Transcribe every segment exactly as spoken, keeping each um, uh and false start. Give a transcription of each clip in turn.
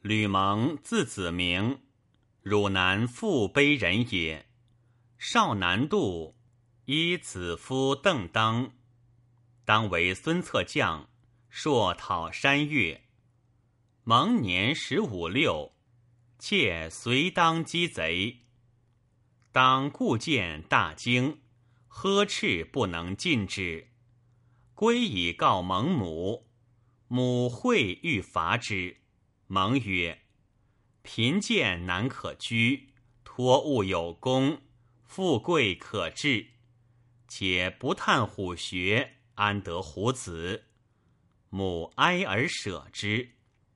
吕蒙字子明，汝南富卑人也。少南渡，依子夫邓当，当为孙策将，朔讨山岳。蒙年十五六，妾随当击贼。当故见大惊，呵斥不能进之。归以告蒙母，母会欲伐之。蒙曰：贫贱难可居，托物有功，富贵可治。且不探虎穴，安得虎子？母哀而舍之。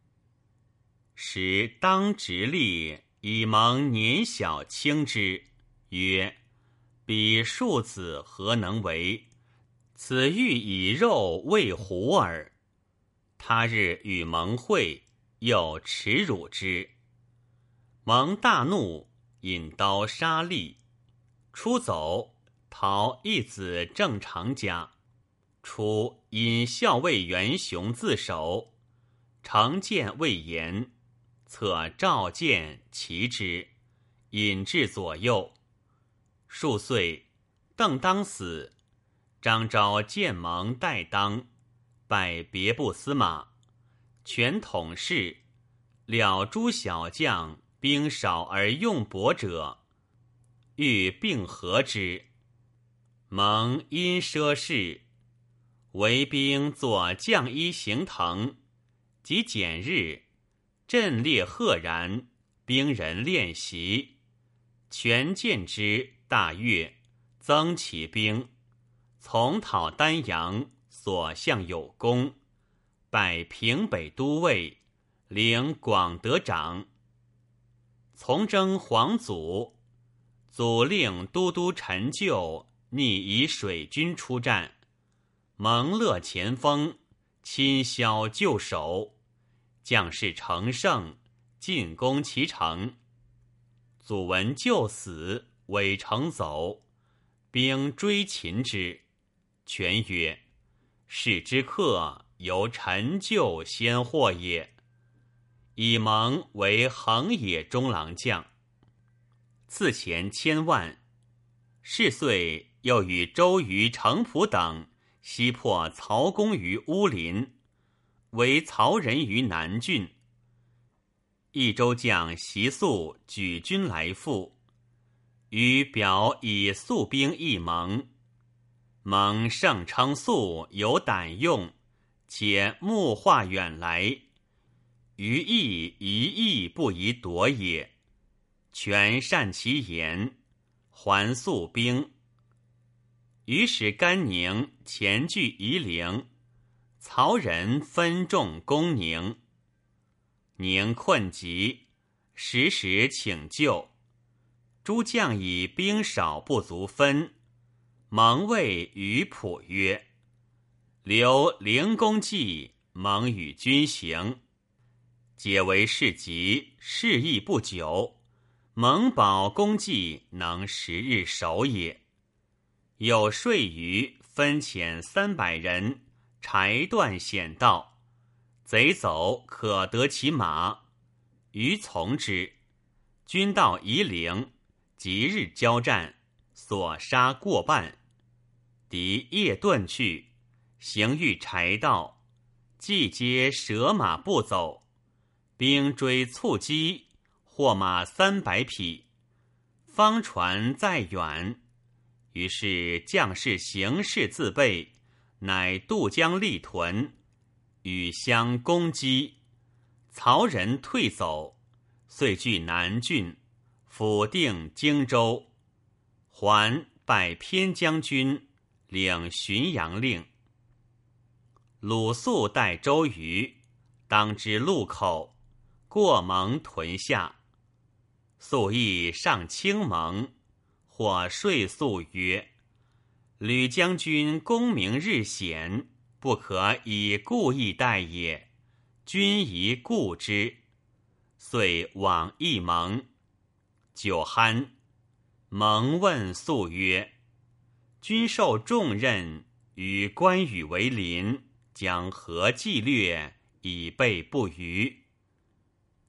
时当直立，以蒙年小轻之，曰：彼庶子何能为？此欲以肉喂虎耳。他日与蒙会，又耻辱之。蒙大怒，引刀杀吏。出走，逃一子正常家。初因校尉袁雄自首，成见未言，策召见骑之，引至左右。数岁，邓当死，张昭见蒙代当，拜别部司马，权统事，了诸小将兵少而用薄者，欲并合之。蒙因奢事，为兵作将衣行腾。及简日，阵列赫然，兵人练习。权见之，大悦，增其兵，从讨丹阳，所向有功，拜平北都尉，领广德长。从征黄祖，祖令都督陈就逆以水军出战，蒙乐前锋，亲削旧守，将士乘胜，进攻其城。祖闻就死，委城走，兵追擒之。权曰：士之客，由陈就先获也。以蒙为横野中郎将，赐钱千万。是岁，又与周瑜、程普等西破曹公于乌林，为曹人于南郡。益州将习素举军来赴，于表以素兵一蒙。蒙盛称素有胆用，且目化远来，于意一意不宜夺也。权善其言，还素兵。于使甘宁前据夷陵，曹人分众攻宁。宁困急，时时请救。诸将以兵少不足分。蒙谓于普曰：留灵公计，蒙与君行。解为事急，事亦不久，蒙保公计能十日守也。有说于分遣三百人，柴断险道，贼走可得其马，于从之。军到夷陵，即日交战，所杀过半。敌夜遁去，行遇柴道，既皆舍马步走。兵追促击，获马三百匹，方船再远。于是将士行事自备，乃渡江立屯，与相攻击。曹人退走，遂据南郡，府定荆州。还拜偏将军，领浔阳令。鲁肃带周瑜，当之路口，过蒙屯下。肃亦上清蒙，或说肃曰：吕将军功名日显，不可以故意待也，君宜顾之。遂往诣蒙。酒酣，蒙问肃曰：君受重任，与关羽为邻，将何计略，以备不虞？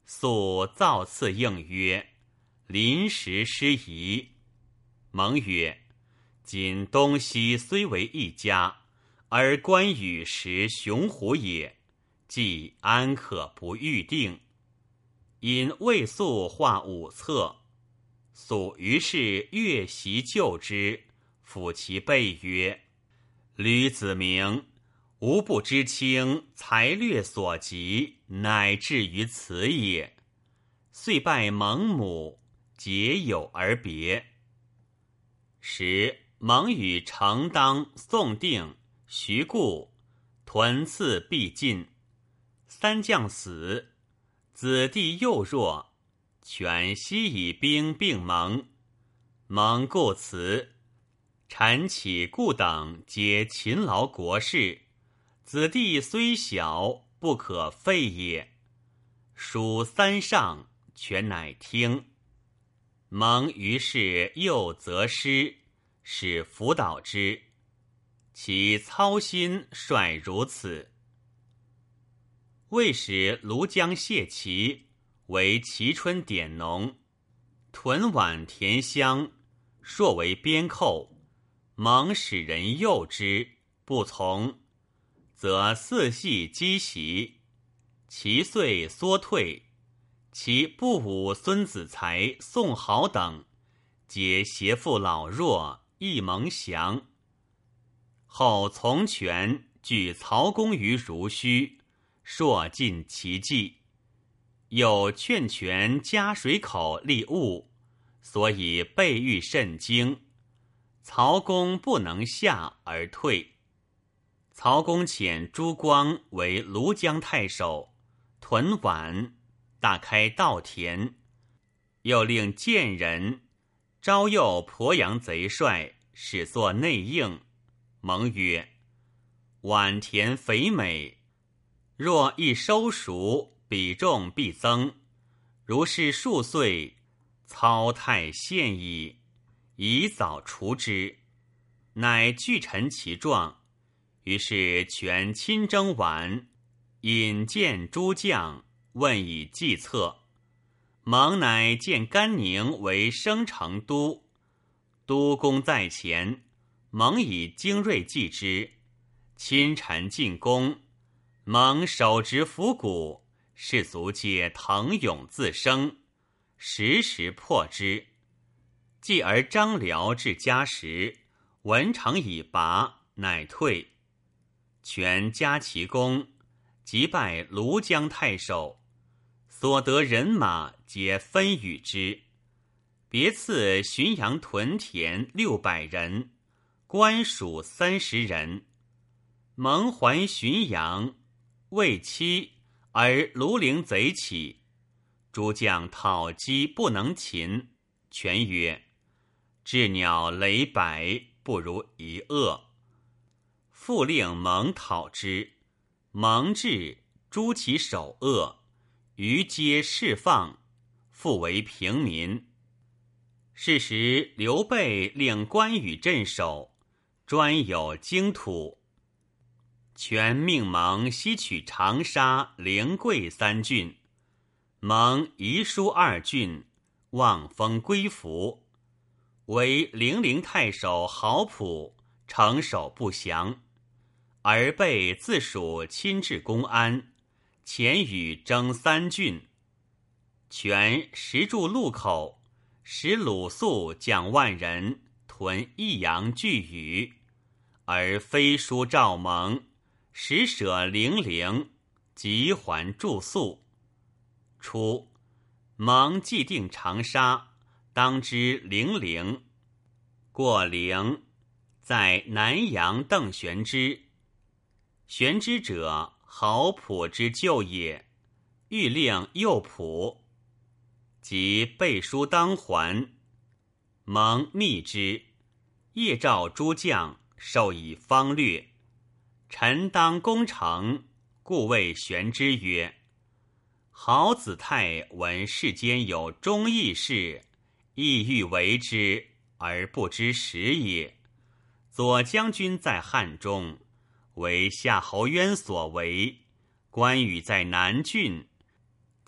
素造次应曰：临时失宜。蒙曰：今东西虽为一家，而关羽实雄虎也，既安可不预定？因魏素画五策，素于是越习就之，抚其背曰：吕子明，吾不知卿才略所及，乃至于此也。遂拜蒙母，结友而别。时蒙与程当、宋定、徐固屯刺必尽，三将死，子弟幼弱，权悉以兵并蒙。蒙故辞，陈启固等皆勤劳国事，子弟虽小，不可废也。属三上，权乃听。蒙于是又责师，使辅导之，其操心率如此。魏使庐江谢齐为齐春典农，屯宛田乡，朔为边寇。蒙使人诱之，不从，则四系击袭，其遂缩退。其不武孙子才、宋豪等皆携父老弱，亦蒙降。后从权据曹公于如须，朔尽其计。又劝权加水口立务，所以备御甚精。曹公不能下而退。曹公遣朱光为庐江太守，屯宛，大开稻田，又令建人招诱鄱阳贼帅，使作内应。蒙曰：宛田肥美，若一收熟，比重必增。如是数岁，操太现矣，宜早除之。乃具陈其状，于是权亲征宛，引荐诸将，问以计策。蒙乃见甘宁为生成都，都公在前，蒙以精锐计之，亲臣进攻，蒙手执斧鼓，士卒皆腾涌自生，时时破之。继而张辽至嘉时，文成已拔，乃退。权加其功，即拜庐江太守，所得人马皆分与之，别赐浔阳屯田六百人，官属三十人。蒙还浔阳，未期，而庐陵贼起，诸将讨击不能擒。权曰：鸷鸟雷百，不如一恶。复令蒙讨之，蒙至，诛其首恶，余皆释放，复为平民。是时刘备令关羽镇守，专有荆土。权命蒙西取长沙、灵桂三郡，蒙遗书二郡，望封归服。为零陵太守郝普城守不降，而备自属亲至公安，遣与征三郡。权时筑路口，使鲁肃将万人屯益阳拒羽，而飞书赵蒙，使舍零陵，即还住宿。初，蒙既定长沙，当知零陵。过陵，在南阳邓玄之。玄之者，郝普之舅也，欲令右仆。即背书当还，蒙密之，夜召诸将，授以方略。臣当攻城，故谓玄之曰：郝子泰闻世间有忠义事，意欲为之，而不知时也。左将军在汉中，为夏侯渊所为，关羽在南郡，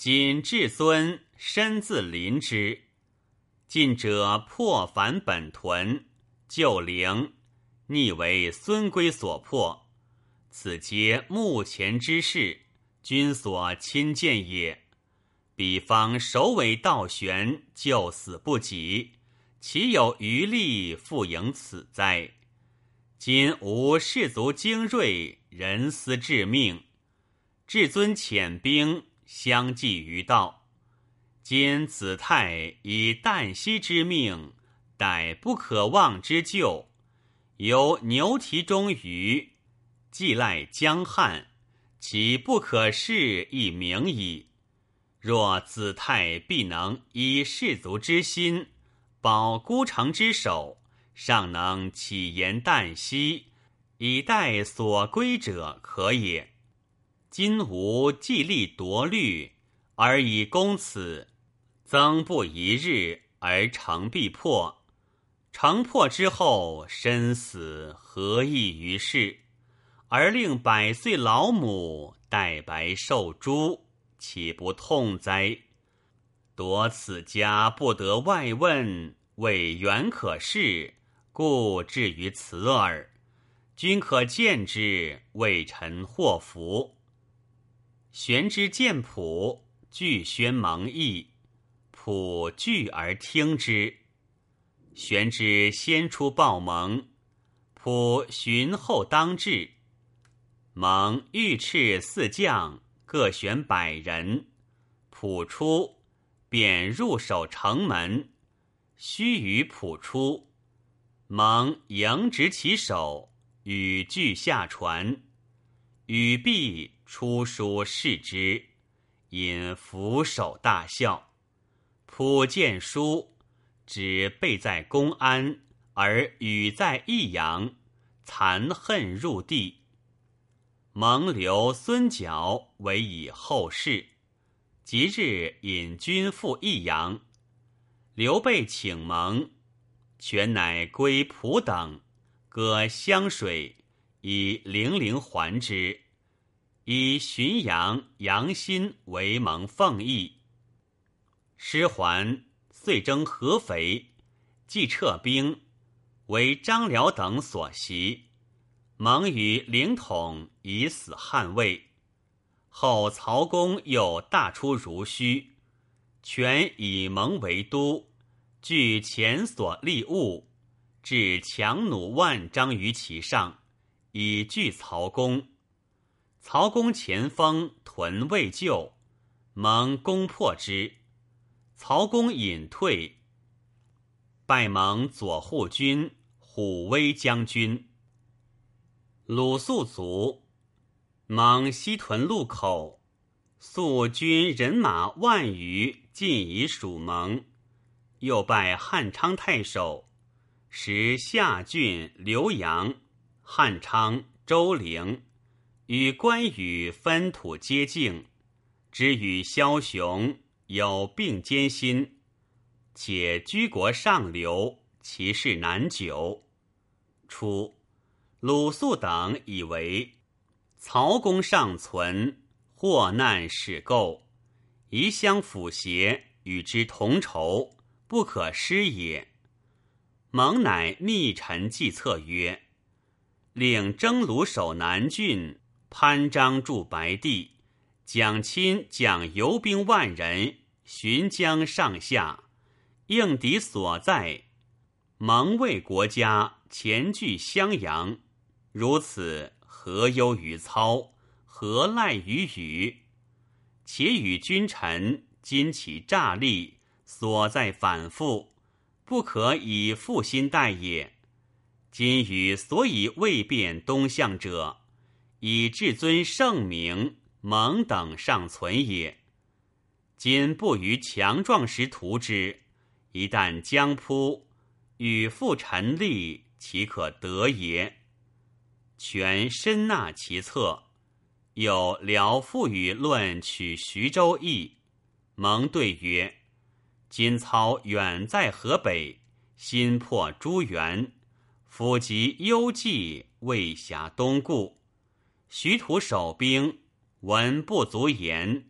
今至尊身自临之，近者破反本屯，救陵，逆为孙规所破。此皆目前之事，君所亲见也。彼方首尾倒悬，救死不及，岂有余力复迎此哉？今吾士卒精锐，人思致命，至尊遣兵相继于道。今子泰以旦夕之命，逮不可忘之救，由牛蹄中虞，既赖江汉，其不可视亦明矣。若子泰必能以士卒之心，保孤城之守，尚能起言旦夕，以待所归者可也。今吾既力夺虑，而以攻此，增不一日，而城必破。城破之后，身死何益于世？而令百岁老母戴白受诛，岂不痛哉？夺此家不得外问，为远可视，故至于此耳。君可见之，为臣祸福。玄之见卜，具宣蒙毅，卜惧而听之。玄之先出报蒙，卜寻后当至。蒙御斥四将，各选百人。卜出，便入守城门。须臾卜出，蒙迎执其手，与具下船。语毕，出书视之，因俯首大笑。卜见书，只备在公安，而语在益阳，残恨入地。蒙留孙角为以后事，即日引军赴益阳。刘备请蒙，权乃归蒲等，割湘水，以零陵还之，以浔阳、阳新为蒙奉义。师还，遂征合肥，既撤兵，为张辽等所袭。蒙与凌统以死捍卫。后曹公又大出如须，权以蒙为都，据前所立物，置强弩万张于其上，以拒曹公。曹公前锋屯未就，蒙攻破之。曹公隐退，拜蒙左护军、虎威将军。鲁肃卒，蒙西屯路口，肃军人马万余，尽以属蒙。又拜汉昌太守，时夏郡、浏阳、汉昌、周陵，与关羽分土接境，只与枭雄有并肩心，且居国上流，其事难久。初，鲁肃等以为曹公尚存，祸难始构，宜相辅协，与之同仇，不可失也。蒙乃密陈计策曰：令征虏守南郡，潘璋驻白帝，蒋钦将游兵万人，巡江上下，应敌所在。蒙为国家，前据襄阳，如此何忧于操，何赖于羽？且与君臣今其诈力，所在反复，不可以负心待也。今与所以未变东向者，以至尊圣明、蒙等尚存也。今不于强壮时图之，一旦将扑，与复陈力，岂可得也？权深纳其策。有辽复与论取徐州邑，蒙对曰：今操远在河北，新破诸原，府及幽蓟，未辖东顾。徐图守兵，闻不足言，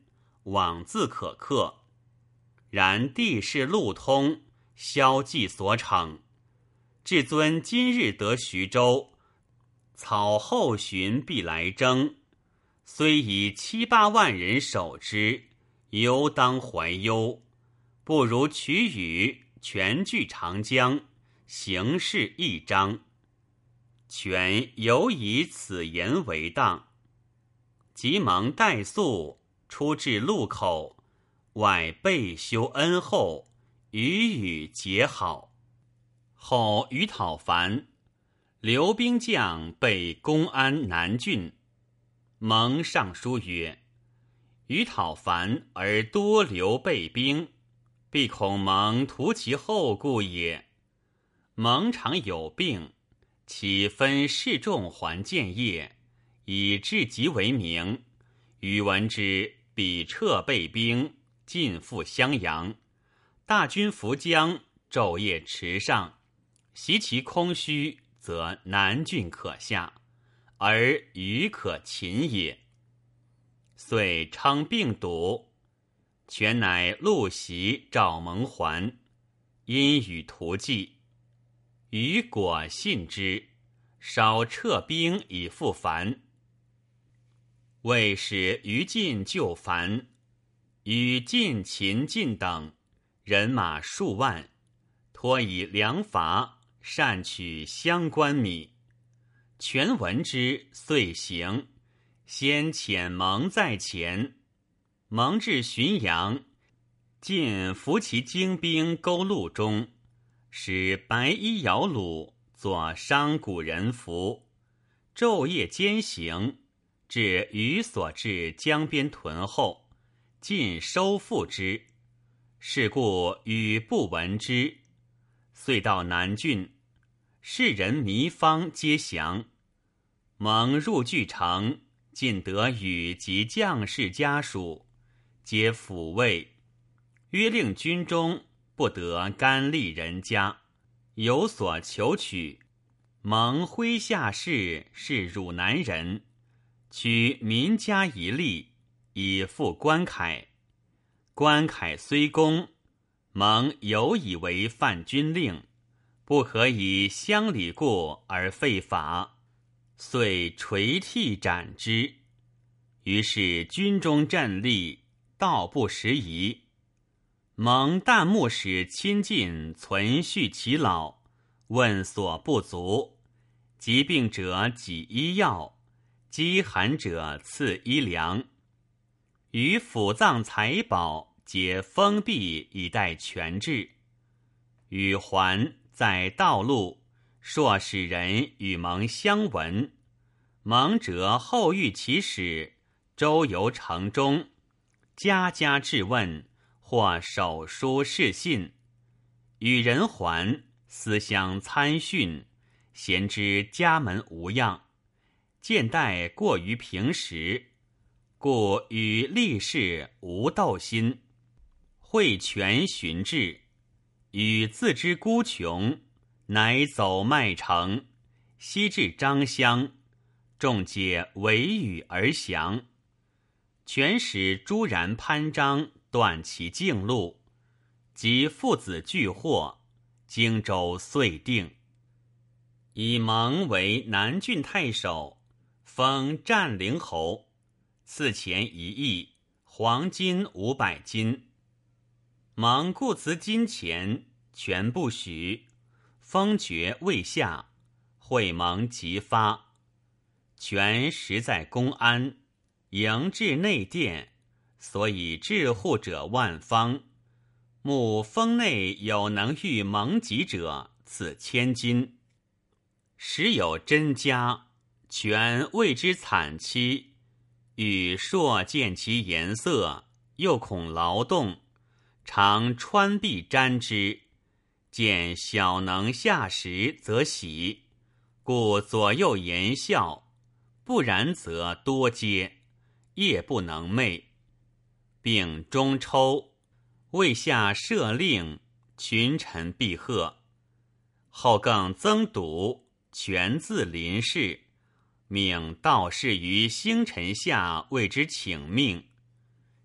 枉自可克。然地势路通，萧计所逞。至尊今日得徐州，草后旬必来征。虽以七八万人守之，犹当怀忧。不如取宇，全据长江，形势一张。权犹以此言为当。急忙带宿，出至路口，外备修恩厚，与语结好。后于讨樊，留兵将备攻安南郡。蒙上书曰：于讨樊而多留备兵，必恐蒙图其后故也。蒙常有病，岂分示众还建业，以至急为名。余闻之，彼撤备兵，尽赴襄阳。大军伏江，昼夜驰上，袭其空虚，则南郡可下，而余可擒也。遂称病笃，权乃陆袭召蒙还，因与图计。余果信之，稍撤兵以复樊。为使于禁救樊，与晋、秦、晋等人马数万，托以粮伐，善取相关米。权闻之，遂行，先遣蒙在前。蒙至浔阳，晋伏其精兵勾路中，使白衣摇橹，作商贾人服，昼夜兼行，至余所至江边屯后，尽收复之。是故与不闻之。遂到南郡，士人糜芳皆降。蒙入据城，尽得与及将士家属，皆抚慰，约令军中不得干利人家，有所求取。蒙麾下士是汝南人，取民家一吏，以复关凯。关凯虽公，蒙犹以为犯军令，不可以乡里故而废法，遂垂涕斩之。于是军中战栗，道不拾遗。蒙大牧使亲近存续其老，问所不足，疾病者给医药，饥寒者赐衣粮。于府藏财宝皆封闭以待权制。与还在道路，朔使人与蒙相闻。蒙者后遇其使，周游城中，家家质问，或手书示信。与人还，思乡参训，贤知家门无恙，见待过于平时，故与吏士无斗心。会权循志，与自知孤穷，乃走麦城，西至张乡，众皆围与而降。权使朱然潘璋断其径路，及父子俱获，荆州遂定。以蒙为南郡太守，封占陵侯，赐钱一亿，黄金五百斤。蒙故辞金钱，全不许，封爵未下，会蒙即发。权实在公安，迎至内殿，所以致护者万方。慕封内有能御蒙疾者，赐千金。时有真家，权谓之惨凄，与朔见其颜色，又恐劳动，常穿臂沾之，见小能下食则喜，故左右言笑，不然则多嗟，夜不能寐。并中抽，未下赦令，群臣必贺。后更增笃，权自临事，命道士于星辰下为之请命。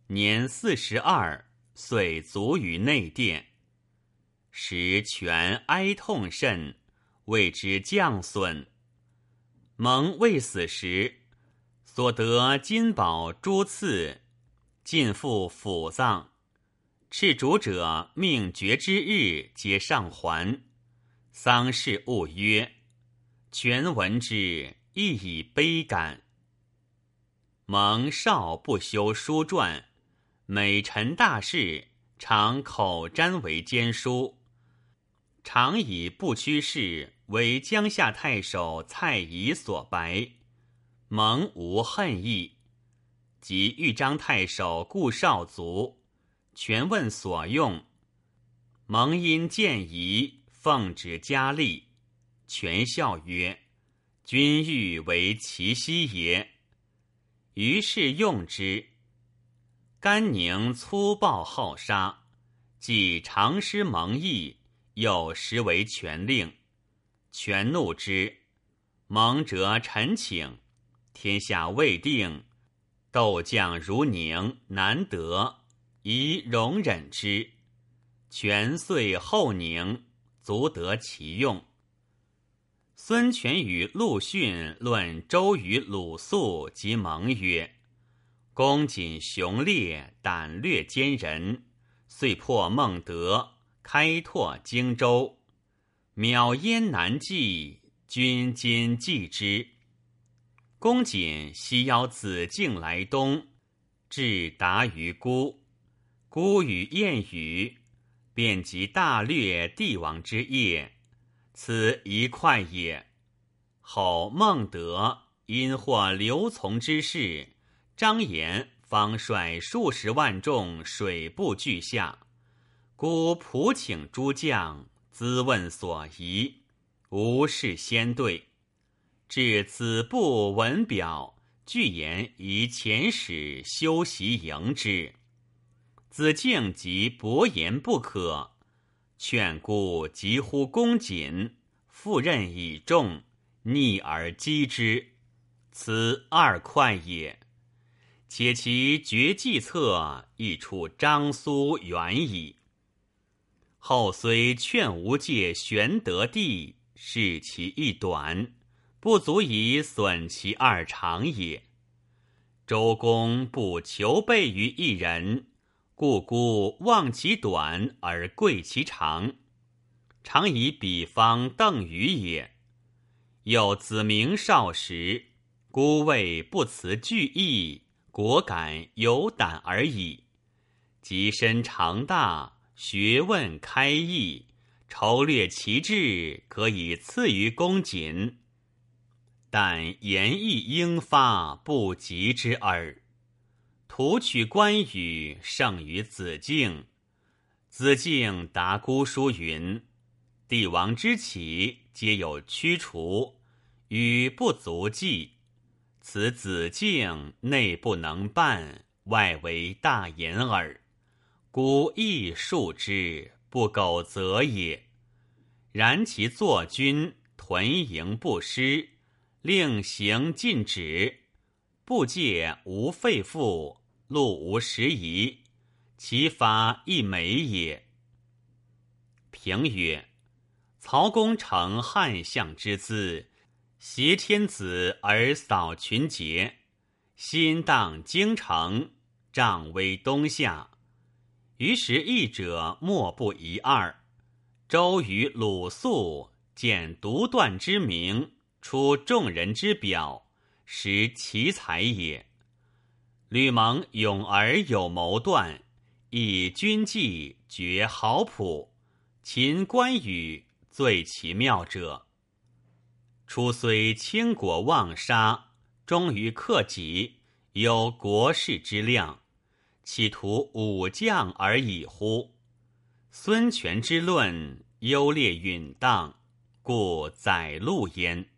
年四十二，遂卒于内殿。时权哀痛甚，谓之将损。蒙未死时，所得金宝珠赐，尽付府葬。敕主者命决之日，皆上还。丧事勿约。权闻之，亦以悲感。蒙少不修书传，每陈大事，常口瞻为监书。常以不屈事为江夏太守蔡颐所白，蒙无恨意。及豫章太守顾少卒，权问所用，蒙因见疑，奉旨加吏。权笑曰：君欲为其息也。于是用之。甘宁粗暴好杀，既常失蒙毅，又实为权令。权怒之，蒙辄陈请，天下未定，斗将如宁难得，宜容忍之。权遂后宁，足得其用。孙权与陆逊论周瑜、鲁肃及蒙曰：公瑾雄烈，胆略坚人，遂破孟德，开拓荆州。渺焉难继，君今继之。公瑾西邀子敬来东，至达于孤。孤与燕语，便及大略帝王之业，此一块也。后孟德因获刘琮之事，张延方率数十万众水部拒下，孤仆请诸将，咨问所疑，无事先对。至子部文表，具言以遣使修习迎之。子敬即薄言不可，劝孤急呼公瑾，复任以重，逆而击之，此二块也。且其绝计策，亦出张苏远矣。后虽劝无戒玄德帝，视其一短，不足以损其二长也。周公不求备于一人，故孤忘其短而贵其长，常以比方邓禹也。有子明少时，孤谓不辞惧意，果敢有胆而已。及身长大，学问开益，筹略其志，可以次于公瑾。但言意应发，不及之耳。图取关羽，胜于子敬。子敬答孤书云：帝王之起，皆有驱除，与不足计。此子敬内不能办，外为大言耳。孤亦恕之，不苟责也。然其作军，屯营不失，令行禁止，部界无废赋，路无时移，其法亦美也。评曰：曹公乘汉相之姿，挟天子而扫群杰，心荡京城，仗威东夏。于时义者莫不一二。周瑜、鲁肃见独断之名，出众人之表，实奇才也。吕蒙勇而有谋断，以军纪决豪朴，秦关羽最奇妙者。初虽倾国妄杀，忠于克己，有国士之量，企图武将而已乎？孙权之论优劣允当，故载录焉。